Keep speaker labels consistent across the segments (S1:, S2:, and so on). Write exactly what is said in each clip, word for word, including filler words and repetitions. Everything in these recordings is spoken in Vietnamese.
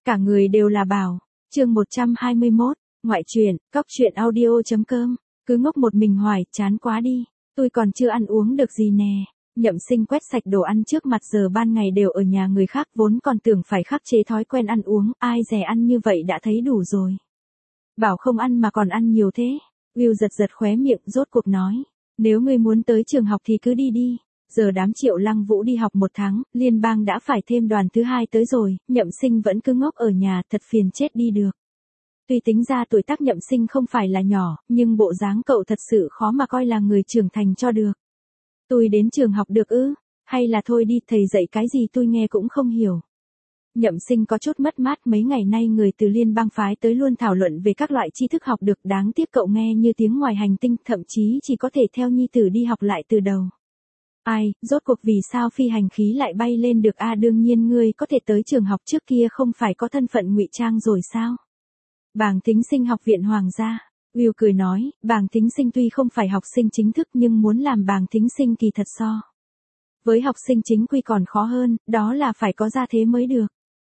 S1: Cả người đều là bảo. Chương một trăm hai mươi mốt, ngoại truyện, cóc truyện audio.com. Cứ ngốc một mình hoài, chán quá đi. Tôi còn chưa ăn uống được gì nè. Nhậm Sinh quét sạch đồ ăn trước mặt, giờ ban ngày đều ở nhà người khác, vốn còn tưởng phải khắc chế thói quen ăn uống, ai dè ăn như vậy đã thấy đủ rồi. Bảo không ăn mà còn ăn nhiều thế. Will giật giật khóe miệng, rốt cuộc nói. Nếu ngươi muốn tới trường học thì cứ đi đi. Giờ đám Triệu Lăng Vũ đi học một tháng, liên bang đã phải thêm đoàn thứ hai tới rồi, Nhậm Sinh vẫn cứ ngốc ở nhà, thật phiền chết đi được. Tuy tính ra tuổi tác Nhậm Sinh không phải là nhỏ, nhưng bộ dáng cậu thật sự khó mà coi là người trưởng thành cho được. Tôi đến trường học được ư? Hay là thôi đi, thầy dạy cái gì tôi nghe cũng không hiểu. Nhậm Sinh có chút mất mát, mấy ngày nay người từ liên bang phái tới luôn thảo luận về các loại tri thức học được, đáng tiếc cậu nghe như tiếng ngoài hành tinh, thậm chí chỉ có thể theo nhi tử đi học lại từ đầu. Ai, rốt cuộc vì sao phi hành khí lại bay lên được a? À, đương nhiên ngươi có thể tới trường học trước kia không phải có thân phận ngụy trang rồi sao? Bàng Thính Sinh học viện Hoàng gia. Will cười nói, Bàng Thính Sinh tuy không phải học sinh chính thức nhưng muốn làm Bàng Thính Sinh kỳ thật so với học sinh chính quy còn khó hơn, đó là phải có gia thế mới được.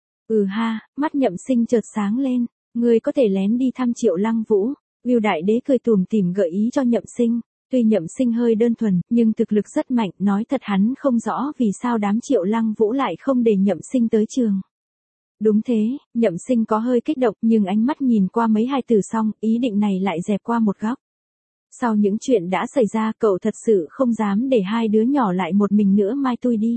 S1: Ừ ha, mắt Nhậm Sinh chợt sáng lên, ngươi có thể lén đi thăm Triệu Lăng Vũ. Will đại đế cười tủm tỉm gợi ý cho Nhậm Sinh. Tuy Nhậm Sinh hơi đơn thuần, nhưng thực lực rất mạnh, nói thật hắn không rõ vì sao đám Triệu Lăng Vũ lại không để Nhậm Sinh tới trường. Đúng thế, Nhậm Sinh có hơi kích động, nhưng ánh mắt nhìn qua mấy hai từ xong, ý định này lại dẹp qua một góc. Sau những chuyện đã xảy ra, cậu thật sự không dám để hai đứa nhỏ lại một mình nữa, mai tôi đi.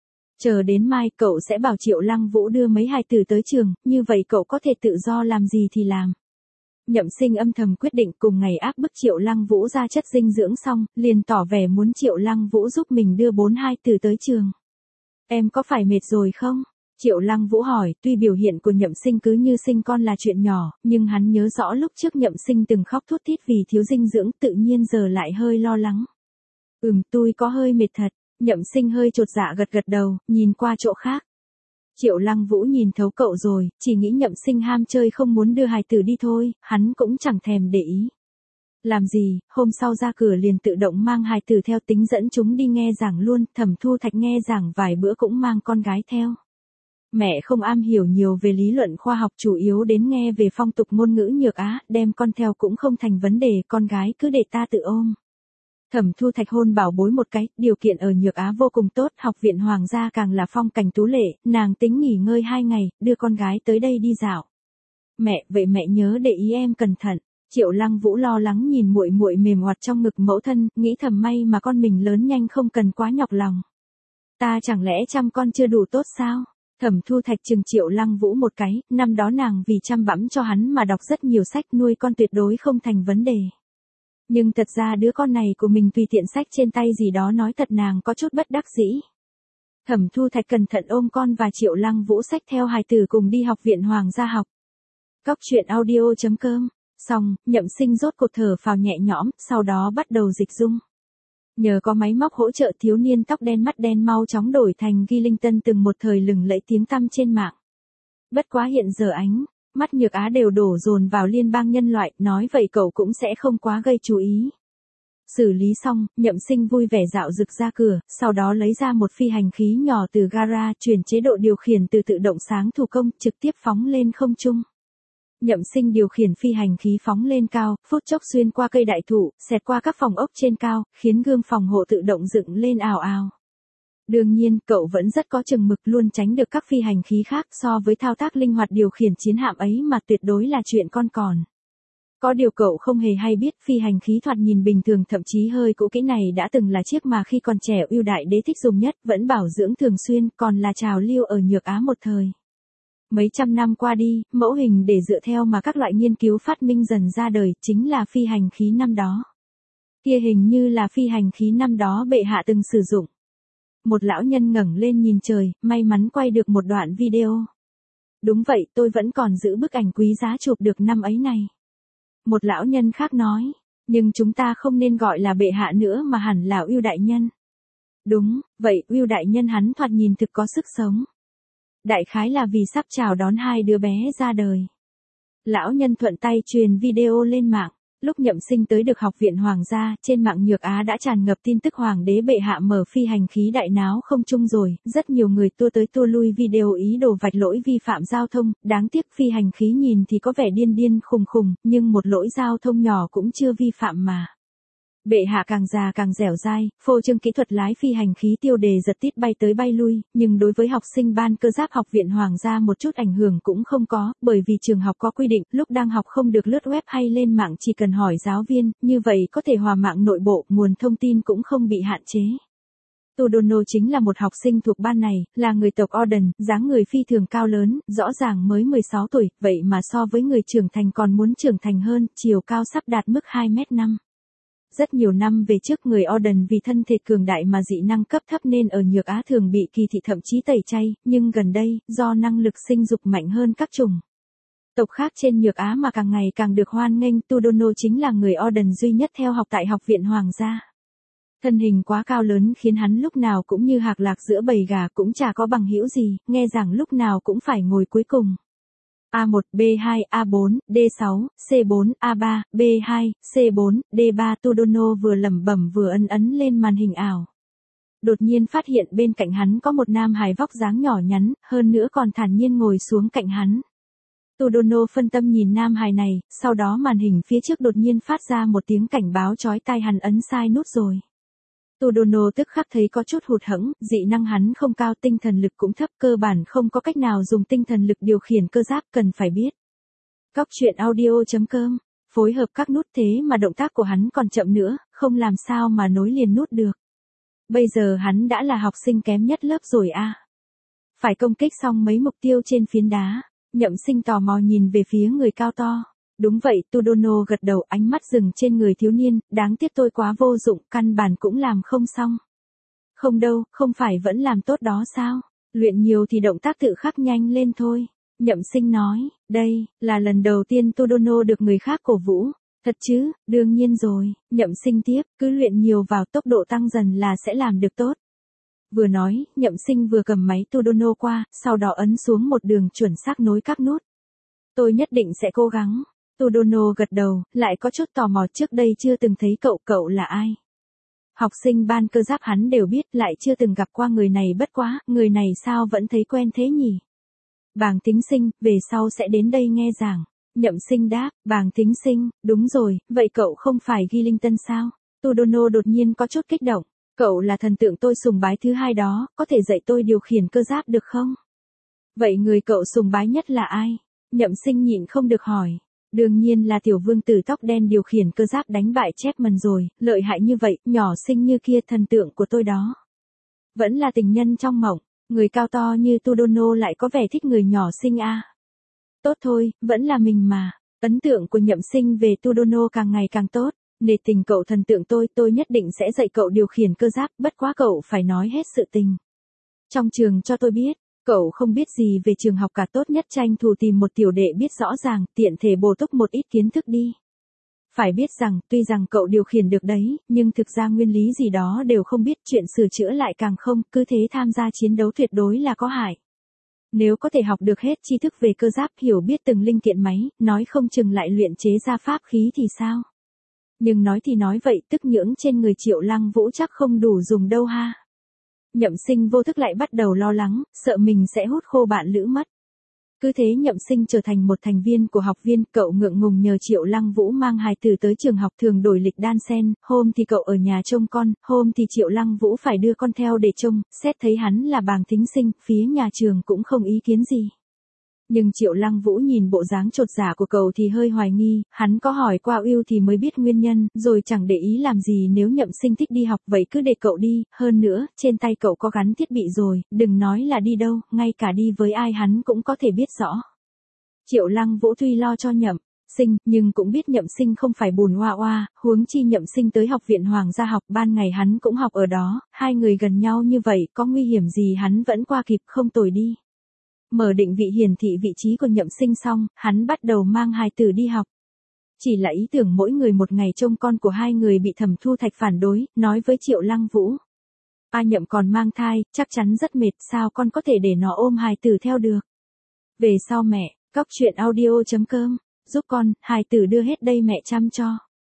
S1: Chờ đến mai, cậu sẽ bảo Triệu Lăng Vũ đưa mấy hai từ tới trường, như vậy cậu có thể tự do làm gì thì làm. Nhậm Sinh âm thầm quyết định, cùng ngày áp bức Triệu Lăng Vũ ra chất dinh dưỡng xong, liền tỏ vẻ muốn Triệu Lăng Vũ giúp mình đưa bốn hai từ tới trường. Em có phải mệt rồi không? Triệu Lăng Vũ hỏi, tuy biểu hiện của Nhậm Sinh cứ như sinh con là chuyện nhỏ, nhưng hắn nhớ rõ lúc trước Nhậm Sinh từng khóc thút thít vì thiếu dinh dưỡng, tự nhiên giờ lại hơi lo lắng. Ừm, tôi có hơi mệt thật. Nhậm Sinh hơi chột dạ gật gật đầu, nhìn qua chỗ khác. Triệu Lăng Vũ nhìn thấu cậu rồi, chỉ nghĩ Nhậm Sinh ham chơi không muốn đưa hài tử đi thôi, hắn cũng chẳng thèm để ý. Làm gì, hôm sau ra cửa liền tự động mang hài tử theo, tính dẫn chúng đi nghe giảng luôn, Thẩm Thu Thạch nghe giảng vài bữa cũng mang con gái theo. Mẹ không am hiểu nhiều về lý luận khoa học, chủ yếu đến nghe về phong tục ngôn ngữ Nhược Á, đem con theo cũng không thành vấn đề, con gái cứ để ta tự ôm. Thẩm Thu Thạch hôn bảo bối một cái, điều kiện ở Nhược Á vô cùng tốt, học viện Hoàng gia càng là phong cảnh tú lệ, nàng tính nghỉ ngơi hai ngày, đưa con gái tới đây đi dạo. Mẹ, vậy mẹ nhớ để ý em cẩn thận. Triệu Lăng Vũ lo lắng nhìn muội muội mềm oặt trong ngực mẫu thân, nghĩ thầm may mà con mình lớn nhanh không cần quá nhọc lòng. Ta chẳng lẽ chăm con chưa đủ tốt sao? Thẩm Thu Thạch chừng Triệu Lăng Vũ một cái, năm đó nàng vì chăm bẵm cho hắn mà đọc rất nhiều sách, nuôi con tuyệt đối không thành vấn đề. Nhưng thật ra đứa con này của mình tùy tiện sách trên tay gì đó, nói thật nàng có chút bất đắc dĩ. Thẩm Thu Thạch cẩn thận ôm con và Triệu Lăng Vũ xách theo hài tử cùng đi học viện Hoàng gia học. Cóc truyện audio.com. Xong, Nhậm Sinh rốt cuộc thở phào nhẹ nhõm, sau đó bắt đầu dịch dung. Nhờ có máy móc hỗ trợ, thiếu niên tóc đen mắt đen mau chóng đổi thành Gillington từng một thời lừng lẫy tiếng tăm trên mạng. Bất quá hiện giờ ánh mắt Nhược Á đều đổ dồn vào liên bang nhân loại, nói vậy cậu cũng sẽ không quá gây chú ý. Xử lý xong, Nhậm Sinh vui vẻ dạo rực ra cửa, sau đó lấy ra một phi hành khí nhỏ từ gara, chuyển chế độ điều khiển từ tự động sáng thủ công, trực tiếp phóng lên không trung. Nhậm Sinh điều khiển phi hành khí phóng lên cao, phút chốc xuyên qua cây đại thụ, xẹt qua các phòng ốc trên cao, khiến gương phòng hộ tự động dựng lên ào ào. Đương nhiên, cậu vẫn rất có chừng mực, luôn tránh được các phi hành khí khác, so với thao tác linh hoạt điều khiển chiến hạm ấy mà tuyệt đối là chuyện con còn. Có điều cậu không hề hay biết, phi hành khí thoạt nhìn bình thường thậm chí hơi cũ kỹ này đã từng là chiếc mà khi còn trẻ Ưu đại đế thích dùng nhất, vẫn bảo dưỡng thường xuyên, còn là trào lưu ở Nhược Á một thời. Mấy trăm năm qua đi, mẫu hình để dựa theo mà các loại nghiên cứu phát minh dần ra đời, chính là phi hành khí năm đó. Kia hình như là phi hành khí năm đó bệ hạ từng sử dụng. Một lão nhân ngẩng lên nhìn trời, may mắn quay được một đoạn video. Đúng vậy, tôi vẫn còn giữ bức ảnh quý giá chụp được năm ấy này. Một lão nhân khác nói, nhưng chúng ta không nên gọi là bệ hạ nữa mà hẳn là Ưu đại nhân. Đúng, vậy Ưu đại nhân hắn thoạt nhìn thực có sức sống. Đại khái là vì sắp chào đón hai đứa bé ra đời. Lão nhân thuận tay truyền video lên mạng. Lúc Nhậm Sinh tới được học viện Hoàng gia, trên mạng Nhược Á đã tràn ngập tin tức Hoàng đế bệ hạ mở phi hành khí đại náo không trung rồi, rất nhiều người tua tới tua lui video ý đồ vạch lỗi vi phạm giao thông, đáng tiếc phi hành khí nhìn thì có vẻ điên điên khùng khùng, nhưng một lỗi giao thông nhỏ cũng chưa vi phạm mà. Bệ hạ càng già càng dẻo dai, phô trương kỹ thuật lái phi hành khí tiêu đề giật tít bay tới bay lui, nhưng đối với học sinh ban cơ giáp học viện Hoàng gia một chút ảnh hưởng cũng không có, bởi vì trường học có quy định, lúc đang học không được lướt web hay lên mạng, chỉ cần hỏi giáo viên, như vậy có thể hòa mạng nội bộ, nguồn thông tin cũng không bị hạn chế. Tudono chính là một học sinh thuộc ban này, là người tộc Orden, dáng người phi thường cao lớn, rõ ràng mới mười sáu tuổi, vậy mà so với người trưởng thành còn muốn trưởng thành hơn, chiều cao sắp đạt mức hai mét năm. Rất nhiều năm về trước người Orden vì thân thể cường đại mà dị năng cấp thấp nên ở Nhược Á thường bị kỳ thị thậm chí tẩy chay, nhưng gần đây, do năng lực sinh dục mạnh hơn các chủng tộc khác trên Nhược Á mà càng ngày càng được hoan nghênh, Tudono chính là người Orden duy nhất theo học tại học viện Hoàng gia. Thân hình quá cao lớn khiến hắn lúc nào cũng như hạc lạc giữa bầy gà, cũng chả có bằng hữu gì, nghe rằng lúc nào cũng phải ngồi cuối cùng. A một, B hai, A bốn, D sáu, C bốn, A ba, B hai, C bốn, D ba. Tudono vừa lẩm bẩm vừa ấn ấn lên màn hình ảo. Đột nhiên phát hiện bên cạnh hắn có một nam hài vóc dáng nhỏ nhắn, hơn nữa còn thản nhiên ngồi xuống cạnh hắn. Tudono phân tâm nhìn nam hài này, sau đó màn hình phía trước đột nhiên phát ra một tiếng cảnh báo chói tai, hắn ấn sai nút rồi. Tudono tức khắc thấy có chút hụt hẫng, dị năng hắn không cao, tinh thần lực cũng thấp, cơ bản không có cách nào dùng tinh thần lực điều khiển cơ giáp, cần phải biết. Cóc truyện audio chấm com, phối hợp các nút thế mà động tác của hắn còn chậm nữa, không làm sao mà nối liền nút được. Bây giờ hắn đã là học sinh kém nhất lớp rồi a. À. Phải công kích xong mấy mục tiêu trên phiến đá, Nhậm Sinh tò mò nhìn về phía người cao to. Đúng vậy, Tudono gật đầu, ánh mắt dừng trên người thiếu niên, đáng tiếc tôi quá vô dụng, căn bản cũng làm không xong. Không đâu, không phải vẫn làm tốt đó sao? Luyện nhiều thì động tác tự khắc nhanh lên thôi. Nhậm Sinh nói, đây, là lần đầu tiên Tudono được người khác cổ vũ. Thật chứ, đương nhiên rồi, Nhậm Sinh tiếp, cứ luyện nhiều vào, tốc độ tăng dần là sẽ làm được tốt. Vừa nói, Nhậm Sinh vừa cầm máy Tudono qua, sau đó ấn xuống một đường chuẩn xác nối các nút. Tôi nhất định sẽ cố gắng. Tudono gật đầu, lại có chút tò mò, trước đây chưa từng thấy cậu, cậu là ai? Học sinh ban cơ giáp hắn đều biết, lại chưa từng gặp qua người này, bất quá, người này sao vẫn thấy quen thế nhỉ? Bàng Thính Sinh, về sau sẽ đến đây nghe giảng. Nhậm Sinh đáp, Bàng Thính Sinh, đúng rồi, vậy cậu không phải Ghi Linh Tân sao? Tudono đột nhiên có chút kích động, cậu là thần tượng tôi sùng bái thứ hai đó, có thể dạy tôi điều khiển cơ giáp được không? Vậy người cậu sùng bái nhất là ai? Nhậm Sinh nhịn không được hỏi. Đương nhiên là tiểu vương tử tóc đen điều khiển cơ giáp đánh bại Chapman rồi, lợi hại như vậy, nhỏ xinh như kia, thần tượng của tôi đó. Vẫn là tình nhân trong mộng, người cao to như Tudono lại có vẻ thích người nhỏ xinh a. À. Tốt thôi, vẫn là mình mà. Ấn tượng của Nhậm Sinh về Tudono càng ngày càng tốt, nể tình cậu thần tượng tôi, tôi nhất định sẽ dạy cậu điều khiển cơ giáp, bất quá cậu phải nói hết sự tình trong trường cho tôi biết. Cậu không biết gì về trường học cả, tốt nhất tranh thủ tìm một tiểu đệ biết rõ ràng, tiện thể bổ túc một ít kiến thức đi. Phải biết rằng, tuy rằng cậu điều khiển được đấy, nhưng thực ra nguyên lý gì đó đều không biết, chuyện sửa chữa lại càng không, cứ thế tham gia chiến đấu tuyệt đối là có hại. Nếu có thể học được hết tri thức về cơ giáp, hiểu biết từng linh kiện máy, nói không chừng lại luyện chế ra pháp khí thì sao? Nhưng nói thì nói vậy, tức nhưỡng trên người Triệu Lăng Vũ chắc không đủ dùng đâu ha. Nhậm Sinh vô thức lại bắt đầu lo lắng, sợ mình sẽ hút khô bạn lữ mất. Cứ thế Nhậm Sinh trở thành một thành viên của học viên, cậu ngượng ngùng nhờ Triệu Lăng Vũ mang hài tử tới trường học, thường đổi lịch đan xen, hôm thì cậu ở nhà trông con, hôm thì Triệu Lăng Vũ phải đưa con theo để trông, xét thấy hắn là Bàng Thính Sinh, phía nhà trường cũng không ý kiến gì. Nhưng Triệu Lăng Vũ nhìn bộ dáng chột dạ của cậu thì hơi hoài nghi, hắn có hỏi qua Ưu thì mới biết nguyên nhân, rồi chẳng để ý làm gì, nếu Nhậm Sinh thích đi học vậy cứ để cậu đi, hơn nữa, trên tay cậu có gắn thiết bị rồi, đừng nói là đi đâu, ngay cả đi với ai hắn cũng có thể biết rõ. Triệu Lăng Vũ tuy lo cho Nhậm Sinh, nhưng cũng biết Nhậm Sinh không phải bùn oa oa, huống chi Nhậm Sinh tới học viện Hoàng gia học, ban ngày hắn cũng học ở đó, hai người gần nhau như vậy, có nguy hiểm gì hắn vẫn qua kịp, không tồi đi. Mở định vị hiển thị vị trí của Nhậm Sinh xong, hắn bắt đầu mang hài tử đi học. Chỉ là ý tưởng mỗi người một ngày trông con của hai người bị Thẩm Thu Thạch phản đối, nói với Triệu Lăng Vũ. A Nhậm còn mang thai, chắc chắn rất mệt, sao con có thể để nó ôm hài tử theo được. Về sau mẹ, cóc truyện audio chấm com, giúp con, hài tử đưa hết đây mẹ chăm cho.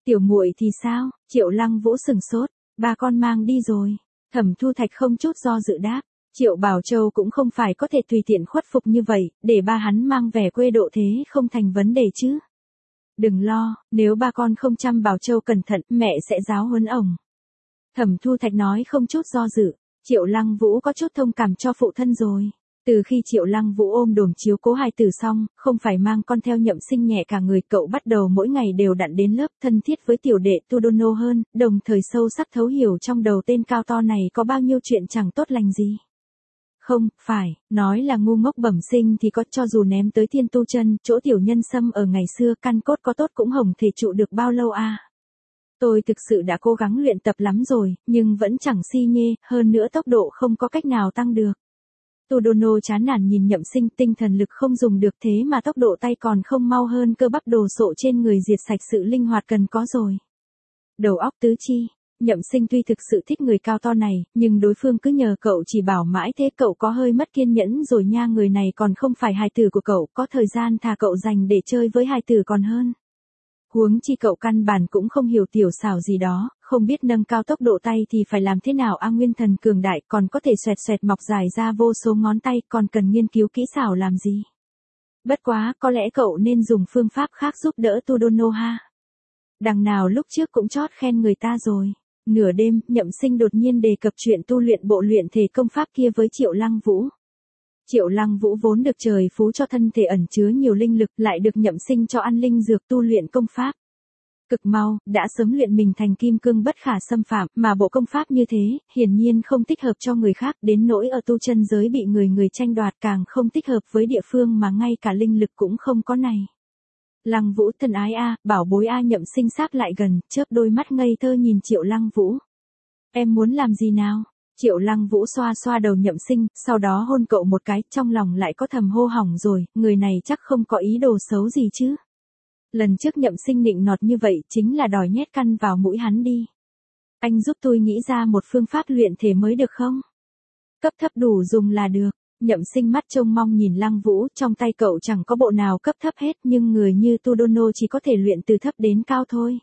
S1: Tiểu muội thì sao? Triệu Lăng Vũ sừng sốt, ba con mang đi rồi. Thẩm Thu Thạch không chút do dự đáp, Triệu Bảo Châu cũng không phải có thể tùy tiện khuất phục như vậy, để ba hắn mang về quê độ thế không thành vấn đề chứ. Đừng lo, nếu ba con không chăm Bảo Châu cẩn thận, mẹ sẽ giáo huấn ổng. Thẩm Thu Thạch nói không chút do dự, Triệu Lăng Vũ có chút thông cảm cho phụ thân rồi. Từ khi Triệu Lăng Vũ ôm đồm chiếu cố hài tử xong, không phải mang con theo Nhậm Sinh nhẹ cả người, cậu bắt đầu mỗi ngày đều đặn đến lớp, thân thiết với tiểu đệ Tudono hơn, đồng thời sâu sắc thấu hiểu trong đầu tên cao to này có bao nhiêu chuyện chẳng tốt lành gì. Không, phải, nói là ngu ngốc bẩm sinh thì có, cho dù ném tới Thiên Tu Chân, chỗ tiểu nhân xâm ở ngày xưa, căn cốt có tốt cũng hồng thể trụ được bao lâu à. Tôi thực sự đã cố gắng luyện tập lắm rồi, nhưng vẫn chẳng si nhê, hơn nữa tốc độ không có cách nào tăng được. Tudono chán nản nhìn Nhậm Sinh, tinh thần lực không dùng được thế mà tốc độ tay còn không mau hơn cơ bắp đồ sộ trên người diệt sạch sự linh hoạt cần có rồi. Đầu óc tứ chi, Nhậm Sinh tuy thực sự thích người cao to này, nhưng đối phương cứ nhờ cậu chỉ bảo mãi thế, cậu có hơi mất kiên nhẫn rồi nha, người này còn không phải hài tử của cậu, có thời gian thà cậu dành để chơi với hài tử còn hơn. Huống chi cậu căn bản cũng không hiểu tiểu xảo gì đó, không biết nâng cao tốc độ tay thì phải làm thế nào. A Nguyên Thần cường đại còn có thể xoẹt xoẹt mọc dài ra vô số ngón tay, còn cần nghiên cứu kỹ xảo làm gì. Bất quá, có lẽ cậu nên dùng phương pháp khác giúp đỡ Tudono ha. Đằng nào lúc trước cũng chót khen người ta rồi. Nửa đêm, Nhậm Sinh đột nhiên đề cập chuyện tu luyện bộ luyện thể công pháp kia với Triệu Lăng Vũ. Triệu Lăng Vũ vốn được trời phú cho thân thể ẩn chứa nhiều linh lực, lại được Nhậm Sinh cho ăn linh dược tu luyện công pháp. Cực mau, đã sớm luyện mình thành kim cương bất khả xâm phạm, mà bộ công pháp như thế, hiển nhiên không thích hợp cho người khác, đến nỗi ở tu chân giới bị người người tranh đoạt, càng không thích hợp với địa phương mà ngay cả linh lực cũng không có này. Lăng Vũ thân ái a, bảo bối a. Nhậm Sinh sát lại gần, chớp đôi mắt ngây thơ nhìn Triệu Lăng Vũ. Em muốn làm gì nào? Triệu Lăng Vũ xoa xoa đầu Nhậm Sinh, sau đó hôn cậu một cái, trong lòng lại có thầm hô hỏng rồi, người này chắc không có ý đồ xấu gì chứ. Lần trước Nhậm Sinh nịnh nọt như vậy chính là đòi nhét căn vào mũi hắn đi. Anh giúp tôi nghĩ ra một phương pháp luyện thể mới được không? Cấp thấp đủ dùng là được. Nhậm Sinh mắt trông mong nhìn Lăng Vũ, trong tay cậu chẳng có bộ nào cấp thấp hết, nhưng người như Tudono chỉ có thể luyện từ thấp đến cao thôi.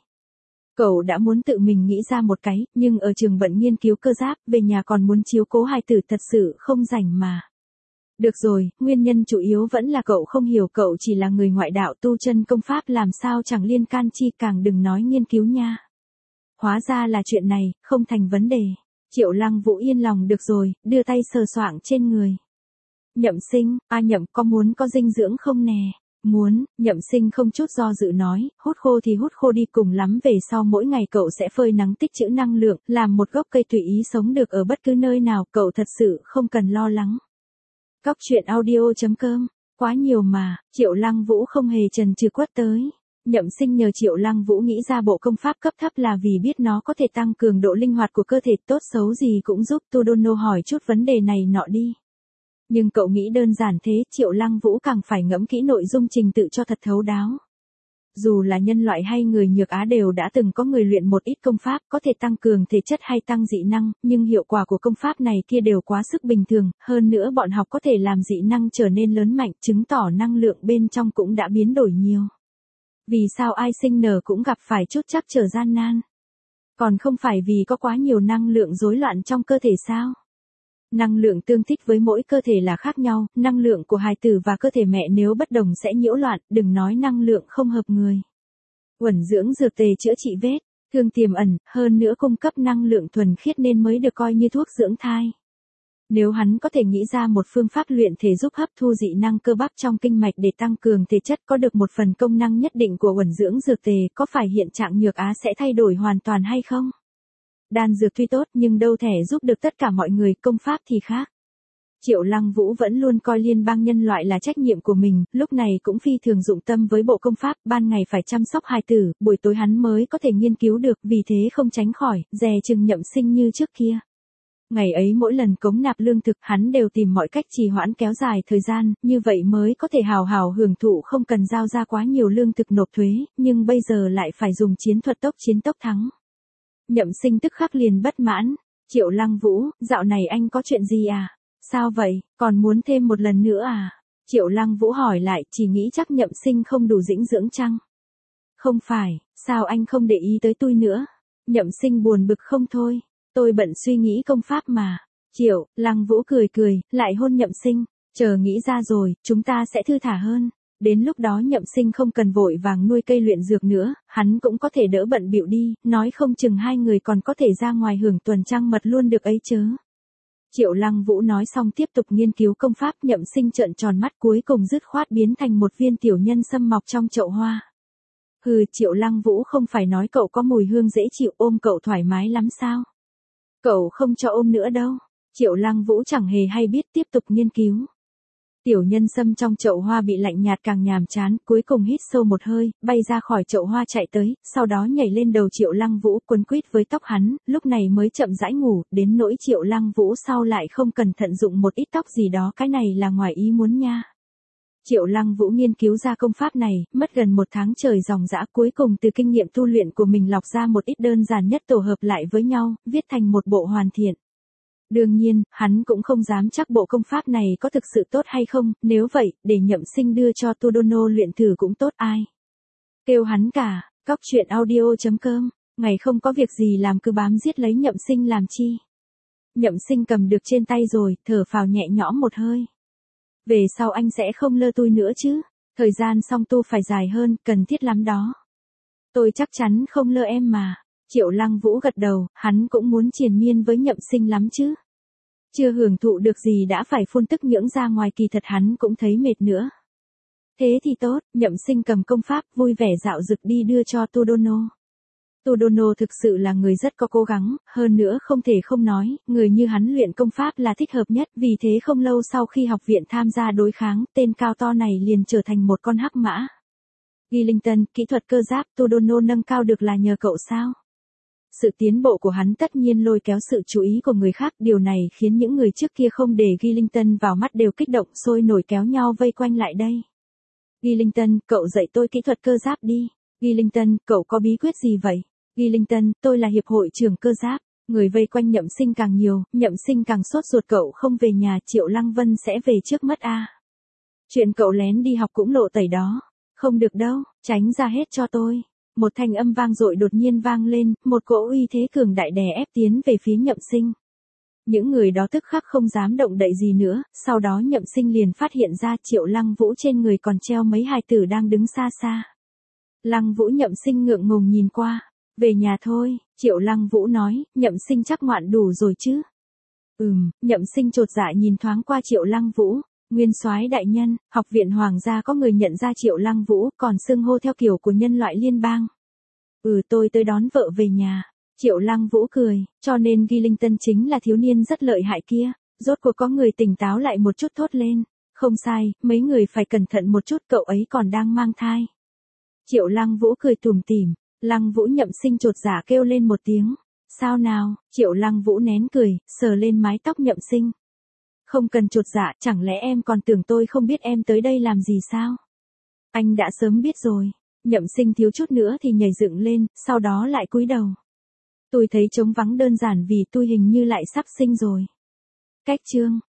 S1: Cậu đã muốn tự mình nghĩ ra một cái, nhưng ở trường bận nghiên cứu cơ giáp, về nhà còn muốn chiếu cố hài tử, thật sự không rảnh mà. Được rồi, nguyên nhân chủ yếu vẫn là cậu không hiểu, cậu chỉ là người ngoại đạo, tu chân công pháp làm sao chẳng liên can chi, càng đừng nói nghiên cứu nha. Hóa ra là chuyện này, không thành vấn đề. Triệu Lăng Vũ yên lòng được rồi, đưa tay sờ soạng trên người. Nhậm Sinh, a Nhậm, có muốn có dinh dưỡng không nè? Muốn. Nhậm Sinh không chút do dự nói, hút khô thì hút khô đi, cùng lắm về sau mỗi ngày cậu sẽ phơi nắng tích trữ năng lượng, làm một gốc cây tùy ý sống được ở bất cứ nơi nào, cậu thật sự không cần lo lắng. Cóc truyện audio chấm com, quá nhiều mà. Triệu Lăng Vũ không hề chần chừ quất tới. Nhậm Sinh nhờ Triệu Lăng Vũ nghĩ ra bộ công pháp cấp thấp là vì biết nó có thể tăng cường độ linh hoạt của cơ thể, tốt xấu gì cũng giúp Tudono hỏi chút vấn đề này nọ đi. Nhưng cậu nghĩ đơn giản thế, Triệu Lăng Vũ càng phải ngẫm kỹ nội dung trình tự cho thật thấu đáo. Dù là nhân loại hay người nhược Á đều đã từng có người luyện một ít công pháp có thể tăng cường thể chất hay tăng dị năng, nhưng hiệu quả của công pháp này kia đều quá sức bình thường, hơn nữa bọn học có thể làm dị năng trở nên lớn mạnh, chứng tỏ năng lượng bên trong cũng đã biến đổi nhiều. Vì sao ai sinh nở cũng gặp phải chút trắc trở gian nan? Còn không phải vì có quá nhiều năng lượng rối loạn trong cơ thể sao? Năng lượng tương thích với mỗi cơ thể là khác nhau, năng lượng của hài tử và cơ thể mẹ nếu bất đồng sẽ nhiễu loạn, đừng nói năng lượng không hợp người. Uẩn dưỡng dược tề chữa trị vết thương tiềm ẩn, hơn nữa cung cấp năng lượng thuần khiết nên mới được coi như thuốc dưỡng thai. Nếu hắn có thể nghĩ ra một phương pháp luyện thể giúp hấp thu dị năng cơ bắp trong kinh mạch để tăng cường thể chất, có được một phần công năng nhất định của uẩn dưỡng dược tề, có phải hiện trạng nhược Á sẽ thay đổi hoàn toàn hay không? Đan dược tuy tốt nhưng đâu thể giúp được tất cả mọi người, công pháp thì khác. Triệu Lăng Vũ vẫn luôn coi liên bang nhân loại là trách nhiệm của mình, lúc này cũng phi thường dụng tâm với bộ công pháp, ban ngày phải chăm sóc hài tử, buổi tối hắn mới có thể nghiên cứu được, vì thế không tránh khỏi, dè chừng Nhậm Sinh như trước kia. Ngày ấy mỗi lần cống nạp lương thực, hắn đều tìm mọi cách trì hoãn kéo dài thời gian, như vậy mới có thể hào hào hưởng thụ, không cần giao ra quá nhiều lương thực nộp thuế, nhưng bây giờ lại phải dùng chiến thuật tốc chiến tốc thắng. Nhậm Sinh tức khắc liền bất mãn. Triệu Lăng Vũ, dạo này anh có chuyện gì à? Sao vậy, còn muốn thêm một lần nữa à? Triệu Lăng Vũ hỏi lại, chỉ nghĩ chắc Nhậm Sinh không đủ dĩnh dưỡng chăng? Không phải, Sao anh không để ý tới tôi nữa? Nhậm Sinh buồn bực không thôi. Tôi bận suy nghĩ công pháp mà. Triệu Lăng Vũ cười cười, lại hôn Nhậm Sinh. Chờ nghĩ ra rồi, chúng ta sẽ thư thả hơn. Đến lúc đó Nhậm Sinh không cần vội vàng nuôi cây luyện dược nữa, hắn cũng có thể đỡ bận bịu đi, nói không chừng hai người còn có thể ra ngoài hưởng tuần trăng mật luôn được ấy chứ. Triệu Lăng Vũ nói xong tiếp tục nghiên cứu công pháp. Nhậm Sinh trợn tròn mắt, cuối cùng dứt khoát biến thành một viên tiểu nhân sâm mọc trong chậu hoa. Hừ, Triệu Lăng Vũ không phải nói cậu có mùi hương dễ chịu, ôm cậu thoải mái lắm sao? Cậu không cho ôm nữa đâu. Triệu Lăng Vũ chẳng hề hay biết, tiếp tục nghiên cứu. Tiểu nhân sâm trong chậu hoa bị lạnh nhạt càng nhàm chán, cuối cùng hít sâu một hơi, bay ra khỏi chậu hoa chạy tới, sau đó nhảy lên đầu Triệu Lăng Vũ, quấn quýt với tóc hắn, lúc này mới chậm rãi ngủ, đến nỗi Triệu Lăng Vũ sau lại không cẩn thận dụng một ít tóc gì đó, cái này là ngoài ý muốn nha. Triệu Lăng Vũ nghiên cứu ra công pháp này, mất gần một tháng trời ròng rã, cuối cùng từ kinh nghiệm tu luyện của mình lọc ra một ít đơn giản nhất tổ hợp lại với nhau, viết thành một bộ hoàn thiện. Đương nhiên, hắn cũng không dám chắc bộ công pháp này có thực sự tốt hay không, nếu vậy, để Nhậm Sinh đưa cho Tudono luyện thử cũng tốt ai. Kêu hắn cả, cóc truyện audio chấm com, ngày không có việc gì làm cứ bám giết lấy Nhậm Sinh làm chi. Nhậm Sinh cầm được trên tay rồi, thở phào nhẹ nhõm một hơi. Về sau anh sẽ không lơ tôi nữa chứ, thời gian song tu phải dài hơn, cần thiết lắm đó. Tôi chắc chắn không lơ em mà. Triệu Lăng Vũ gật đầu, hắn cũng muốn triền miên với Nhậm Sinh lắm chứ. Chưa hưởng thụ được gì đã phải phun tức nhưỡng ra ngoài, kỳ thật hắn cũng thấy mệt nữa. Thế thì tốt, Nhậm Sinh cầm công pháp vui vẻ dạo dực đi đưa cho Tudono. Tudono thực sự là người rất có cố gắng, hơn nữa không thể không nói, người như hắn luyện công pháp là thích hợp nhất, vì thế không lâu sau khi học viện tham gia đối kháng, tên cao to này liền trở thành một con hắc mã. Gillington, kỹ thuật cơ giáp Tudono nâng cao được là nhờ cậu sao? Sự tiến bộ của hắn tất nhiên lôi kéo sự chú ý của người khác, điều này khiến những người trước kia không để Gillington vào mắt đều kích động sôi nổi kéo nhau vây quanh lại đây. Gillington, cậu dạy tôi kỹ thuật cơ giáp đi. Gillington, cậu có bí quyết gì vậy? Gillington, tôi là hiệp hội trưởng cơ giáp. Người vây quanh Nhậm Sinh càng nhiều, Nhậm Sinh càng sốt ruột, cậu không về nhà Triệu Lăng Vân sẽ về trước mất a. À. Chuyện cậu lén đi học cũng lộ tẩy đó. Không được đâu, tránh ra hết cho tôi. Một thanh âm vang dội đột nhiên vang lên, một cỗ uy thế cường đại đè ép tiến về phía Nhậm Sinh. Những người đó tức khắc không dám động đậy gì nữa, sau đó Nhậm Sinh liền phát hiện ra Triệu Lăng Vũ trên người còn treo mấy hài tử đang đứng xa xa. Lăng Vũ Nhậm Sinh ngượng ngùng nhìn qua, về nhà thôi, Triệu Lăng Vũ nói, Nhậm Sinh chắc ngoạn đủ rồi chứ. Ừm, Nhậm Sinh chột dạ nhìn thoáng qua Triệu Lăng Vũ. Nguyên soái đại nhân, học viện hoàng gia có người nhận ra Triệu Lăng Vũ, còn xưng hô theo kiểu của nhân loại liên bang. Ừ, tôi tới đón vợ về nhà. Triệu Lăng Vũ cười, cho nên Gillington chính là thiếu niên rất lợi hại kia. Rốt cuộc có người tỉnh táo lại một chút thốt lên. Không sai, mấy người phải cẩn thận một chút, cậu ấy còn đang mang thai. Triệu Lăng Vũ cười tủm tỉm. Lăng Vũ Nhậm Sinh chột dạ kêu lên một tiếng. Sao nào? Triệu Lăng Vũ nén cười, sờ lên mái tóc Nhậm Sinh. Không cần chột dạ, chẳng lẽ em còn tưởng tôi không biết em tới đây làm gì sao? Anh đã sớm biết rồi. Nhậm Sinh thiếu chút nữa thì nhảy dựng lên, sau đó lại cúi đầu. Tôi thấy trống vắng đơn giản vì tôi hình như lại sắp sinh rồi. Cách chương.